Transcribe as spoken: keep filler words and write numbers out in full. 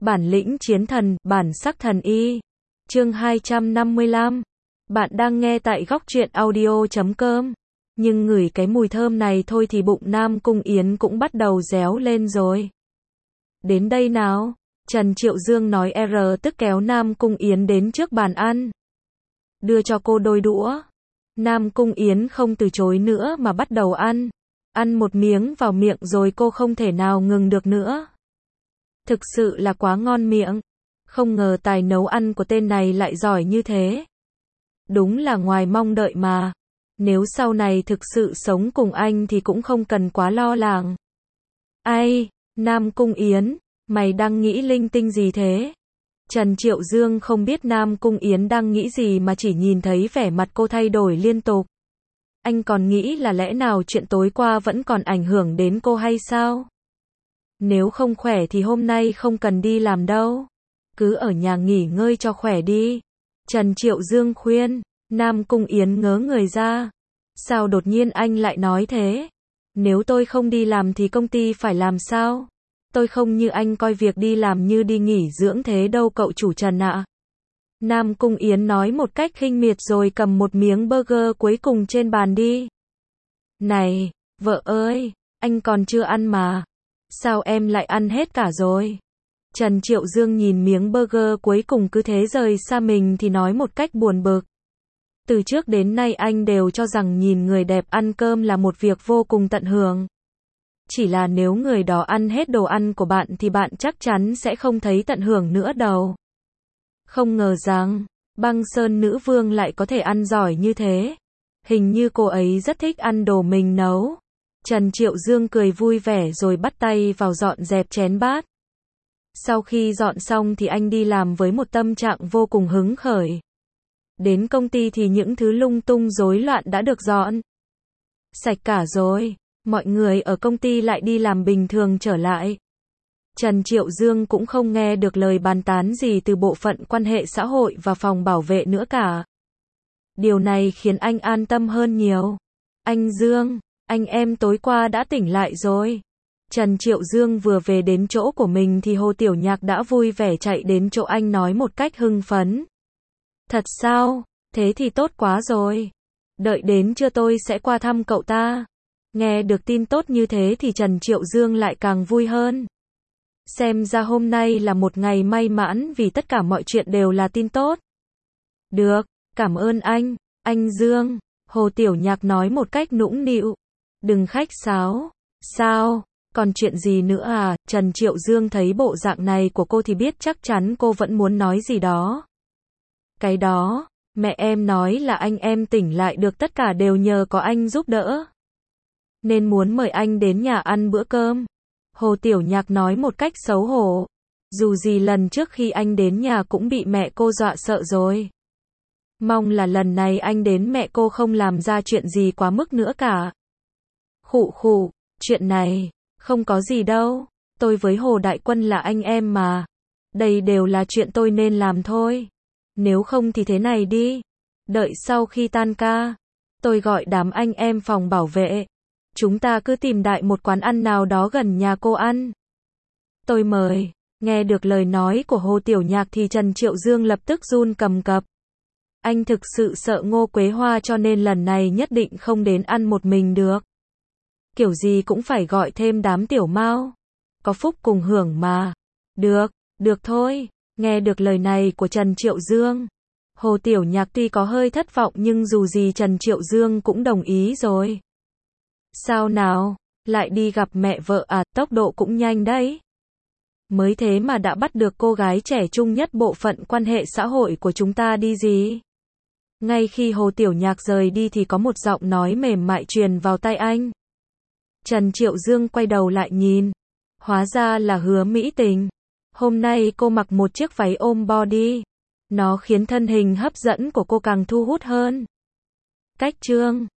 Bản lĩnh chiến thần, bản sắc thần y. Chương hai trăm năm mươi lăm. Bạn đang nghe tại góc truyện audio chấm com. Nhưng ngửi cái mùi thơm này thôi thì bụng Nam Cung Yến cũng bắt đầu réo lên rồi. Đến đây nào. Trần Triệu Dương nói R tức kéo Nam Cung Yến đến trước bàn ăn. Đưa cho cô đôi đũa. Nam Cung Yến không từ chối nữa mà bắt đầu ăn. Ăn một miếng vào miệng rồi cô không thể nào ngừng được nữa. Thực sự là quá ngon miệng. Không ngờ tài nấu ăn của tên này lại giỏi như thế. Đúng là ngoài mong đợi mà. Nếu sau này thực sự sống cùng anh thì cũng không cần quá lo lắng. Ai, Nam Cung Yến, mày đang nghĩ linh tinh gì thế? Trần Triệu Dương không biết Nam Cung Yến đang nghĩ gì mà chỉ nhìn thấy vẻ mặt cô thay đổi liên tục. Anh còn nghĩ là lẽ nào chuyện tối qua vẫn còn ảnh hưởng đến cô hay sao? Nếu không khỏe thì hôm nay không cần đi làm đâu. Cứ ở nhà nghỉ ngơi cho khỏe đi. Trần Triệu Dương khuyên. Nam Cung Yến ngớ người ra. Sao đột nhiên anh lại nói thế? Nếu tôi không đi làm thì công ty phải làm sao? Tôi không như anh coi việc đi làm như đi nghỉ dưỡng thế đâu cậu chủ Trần ạ. Nam Cung Yến nói một cách khinh miệt rồi cầm một miếng burger cuối cùng trên bàn đi. Này, vợ ơi, anh còn chưa ăn mà. Sao em lại ăn hết cả rồi? Trần Triệu Dương nhìn miếng burger cuối cùng cứ thế rời xa mình thì nói một cách buồn bực. Từ trước đến nay anh đều cho rằng nhìn người đẹp ăn cơm là một việc vô cùng tận hưởng. Chỉ là nếu người đó ăn hết đồ ăn của bạn thì bạn chắc chắn sẽ không thấy tận hưởng nữa đâu. Không ngờ rằng, Băng Sơn nữ vương lại có thể ăn giỏi như thế. Hình như cô ấy rất thích ăn đồ mình nấu. Trần Triệu Dương cười vui vẻ rồi bắt tay vào dọn dẹp chén bát. Sau khi dọn xong thì anh đi làm với một tâm trạng vô cùng hứng khởi. Đến công ty thì những thứ lung tung rối loạn đã được dọn sạch cả rồi. Mọi người ở công ty lại đi làm bình thường trở lại. Trần Triệu Dương cũng không nghe được lời bàn tán gì từ bộ phận quan hệ xã hội và phòng bảo vệ nữa cả. Điều này khiến anh an tâm hơn nhiều. Anh Dương, anh em tối qua đã tỉnh lại rồi. Trần Triệu Dương vừa về đến chỗ của mình thì Hồ Tiểu Nhạc đã vui vẻ chạy đến chỗ anh nói một cách hưng phấn. Thật sao? Thế thì tốt quá rồi. Đợi đến trưa tôi sẽ qua thăm cậu ta. Nghe được tin tốt như thế thì Trần Triệu Dương lại càng vui hơn. Xem ra hôm nay là một ngày may mắn vì tất cả mọi chuyện đều là tin tốt. Được, cảm ơn anh, anh Dương. Hồ Tiểu Nhạc nói một cách nũng nịu. Đừng khách sáo. Sao? Còn chuyện gì nữa à? Trần Triệu Dương thấy bộ dạng này của cô thì biết chắc chắn cô vẫn muốn nói gì đó. Cái đó, mẹ em nói là anh em tỉnh lại được tất cả đều nhờ có anh giúp đỡ. Nên muốn mời anh đến nhà ăn bữa cơm. Hồ Tiểu Nhạc nói một cách xấu hổ. Dù gì lần trước khi anh đến nhà cũng bị mẹ cô dọa sợ rồi. Mong là lần này anh đến mẹ cô không làm ra chuyện gì quá mức nữa cả. Khụ khụ, chuyện này, không có gì đâu. Tôi với Hồ Đại Quân là anh em mà. Đây đều là chuyện tôi nên làm thôi. Nếu không thì thế này đi. Đợi sau khi tan ca, tôi gọi đám anh em phòng bảo vệ. Chúng ta cứ tìm đại một quán ăn nào đó gần nhà cô ăn. Tôi mời. Nghe được lời nói của Hồ Tiểu Nhạc thì Trần Triệu Dương lập tức run cầm cập. Anh thực sự sợ Ngô Quế Hoa cho nên lần này nhất định không đến ăn một mình được. Kiểu gì cũng phải gọi thêm đám tiểu mao. Có phúc cùng hưởng mà. Được, được thôi. Nghe được lời này của Trần Triệu Dương. Hồ Tiểu Nhạc tuy có hơi thất vọng nhưng dù gì Trần Triệu Dương cũng đồng ý rồi. Sao nào? Lại đi gặp mẹ vợ à? Tốc độ cũng nhanh đấy. Mới thế mà đã bắt được cô gái trẻ trung nhất bộ phận quan hệ xã hội của chúng ta đi gì? Ngay khi Hồ Tiểu Nhạc rời đi thì có một giọng nói mềm mại truyền vào tai anh. Trần Triệu Dương quay đầu lại nhìn. Hóa ra là Hứa Mỹ Tình. Hôm nay cô mặc một chiếc váy ôm body. Nó khiến thân hình hấp dẫn của cô càng thu hút hơn. Cách trương.